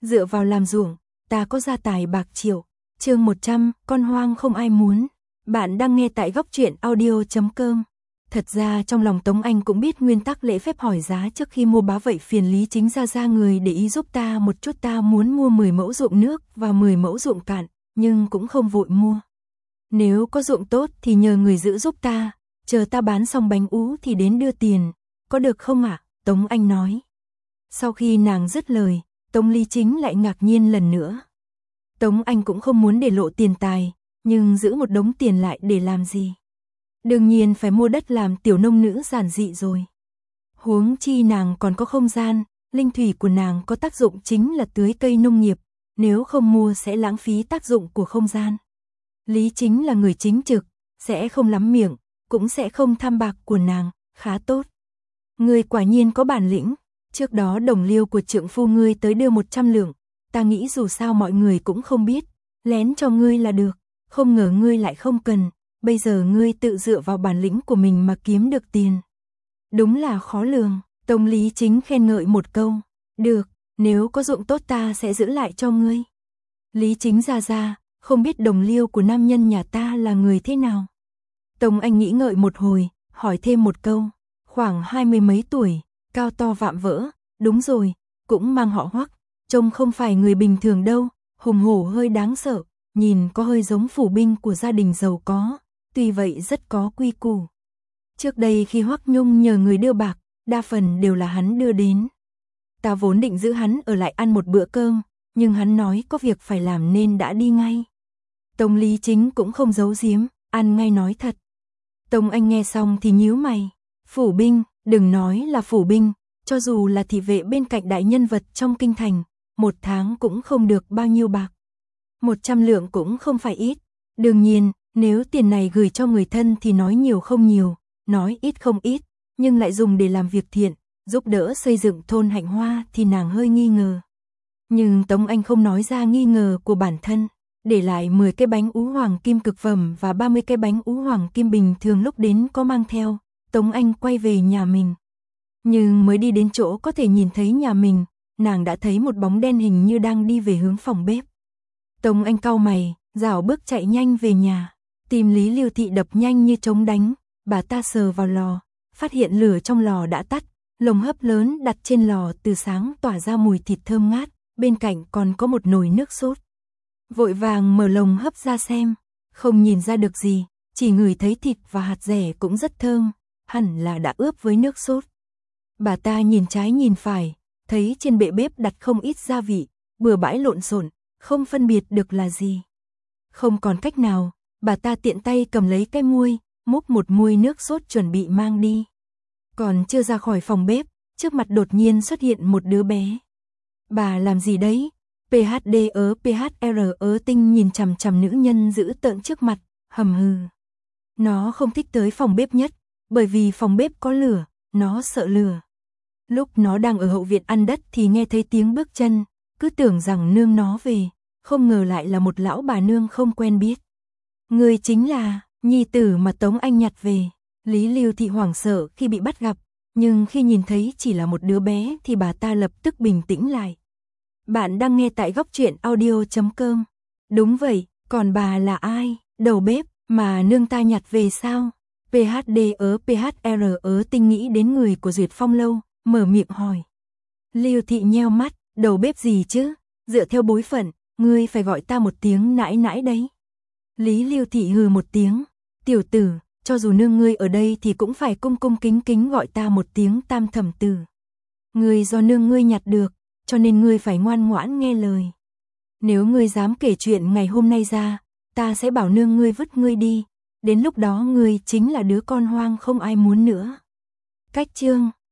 dựa vào làm ruộng, ta có gia tài bạc triệu. Chương 100, con hoang không ai muốn. Bạn đang nghe tại góc truyện audio.com. Thật ra trong lòng Tống Anh cũng biết nguyên tắc lễ phép hỏi giá trước khi mua, bá vậy phiền Lý Chính ra người để ý giúp ta một chút, ta muốn mua 10 mẫu ruộng nước và 10 mẫu ruộng cạn, nhưng cũng không vội mua. Nếu có ruộng tốt thì nhờ người giữ giúp ta, chờ ta bán xong bánh ú thì đến đưa tiền, có được không ạ? Tống Anh nói. Sau khi nàng dứt lời, Tống Lý Chính lại ngạc nhiên lần nữa. Tống Anh cũng không muốn để lộ tiền tài, nhưng giữ một đống tiền lại để làm gì? Đương nhiên phải mua đất làm tiểu nông nữ giản dị rồi. Huống chi nàng còn có không gian, linh thủy của nàng có tác dụng chính là tưới cây nông nghiệp, nếu không mua sẽ lãng phí tác dụng của không gian. Lý Chính là người chính trực, sẽ không lắm miệng, cũng sẽ không tham bạc của nàng, khá tốt. Ngươi quả nhiên có bản lĩnh, trước đó đồng liêu của trượng phu ngươi tới đưa 100 lượng, ta nghĩ dù sao mọi người cũng không biết, lén cho ngươi là được, không ngờ ngươi lại không cần, bây giờ ngươi tự dựa vào bản lĩnh của mình mà kiếm được tiền. Đúng là khó lường, Tống Lý Chính khen ngợi một câu, được, nếu có ruộng tốt ta sẽ giữ lại cho ngươi. Lý Chính ra, không biết đồng liêu của nam nhân nhà ta là người thế nào. Tống Anh nghĩ ngợi một hồi, hỏi thêm một câu, khoảng 20 mấy tuổi, cao to vạm vỡ, đúng rồi, cũng mang họ Hoắc, trông không phải người bình thường đâu, hùng hổ hơi đáng sợ, nhìn có hơi giống phủ binh của gia đình giàu có, tuy vậy rất có quy củ. Trước đây khi Hoắc Nhung nhờ người đưa bạc, đa phần đều là hắn đưa đến. Ta vốn định giữ hắn ở lại ăn một bữa cơm, nhưng hắn nói có việc phải làm nên đã đi ngay. Tống Lý Chính cũng không giấu giếm, ăn ngay nói thật. Tống Anh nghe xong thì nhíu mày, phủ binh, đừng nói là phủ binh, cho dù là thị vệ bên cạnh đại nhân vật trong kinh thành, một tháng cũng không được bao nhiêu bạc. 100 lượng cũng không phải ít, đương nhiên, nếu tiền này gửi cho người thân thì nói nhiều không nhiều, nói ít không ít, nhưng lại dùng để làm việc thiện, giúp đỡ xây dựng thôn Hạnh Hoa thì nàng hơi nghi ngờ. Nhưng Tống Anh không nói ra nghi ngờ của bản thân, để lại 10 cái bánh ú hoàng kim cực phẩm và 30 cái bánh ú hoàng kim bình thường lúc đến có mang theo, Tống Anh quay về nhà mình. Nhưng mới đi đến chỗ có thể nhìn thấy nhà mình, nàng đã thấy một bóng đen hình như đang đi về hướng phòng bếp. Tống Anh cau mày, rảo bước chạy nhanh về nhà, tìm Lý Lưu Thị đập nhanh như trống đánh, bà ta sờ vào lò, phát hiện lửa trong lò đã tắt, lồng hấp lớn đặt trên lò từ sáng tỏa ra mùi thịt thơm ngát, bên cạnh còn có một nồi nước sốt. Vội vàng mở lồng hấp ra xem, không nhìn ra được gì, chỉ ngửi thấy thịt và hạt dẻ cũng rất thơm, hẳn là đã ướp với nước sốt. Bà ta nhìn trái nhìn phải, thấy trên bệ bếp đặt không ít gia vị, bừa bãi lộn xộn, không phân biệt được là gì. Không còn cách nào, bà ta tiện tay cầm lấy cái muôi, múc một muôi nước sốt chuẩn bị mang đi. Còn chưa ra khỏi phòng bếp, trước mặt đột nhiên xuất hiện một đứa bé. Bà làm gì đấy? PHD PHR Tinh nhìn chằm chằm nữ nhân giữ tợn trước mặt, hầm hừ. Nó không thích tới phòng bếp nhất, bởi vì phòng bếp có lửa, nó sợ lửa. Lúc nó đang ở hậu viện ăn đất thì nghe thấy tiếng bước chân, cứ tưởng rằng nương nó về, không ngờ lại là một lão bà nương không quen biết. Người chính là nhi tử mà Tống Anh nhặt về. Lý Lưu Thị hoảng sợ khi bị bắt gặp, nhưng khi nhìn thấy chỉ là một đứa bé thì bà ta lập tức bình tĩnh lại. Bạn đang nghe tại góc truyện audio.com. Đúng vậy, còn bà là ai? Đầu bếp mà nương ta nhặt về sao? PHD PHR Tinh nghĩ đến người của Duyệt Phong lâu, mở miệng hỏi. Lưu Thị nheo mắt, đầu bếp gì chứ? Dựa theo bối phận, ngươi phải gọi ta một tiếng nãi nãi đấy. Lý Lưu Thị hừ một tiếng, tiểu tử, cho dù nương ngươi ở đây thì cũng phải cung cung kính kính gọi ta một tiếng tam thẩm tử. Ngươi do nương ngươi nhặt được, cho nên ngươi phải ngoan ngoãn nghe lời. Nếu ngươi dám kể chuyện ngày hôm nay ra, ta sẽ bảo nương ngươi vứt ngươi đi, đến lúc đó ngươi chính là đứa con hoang không ai muốn nữa. Cách chương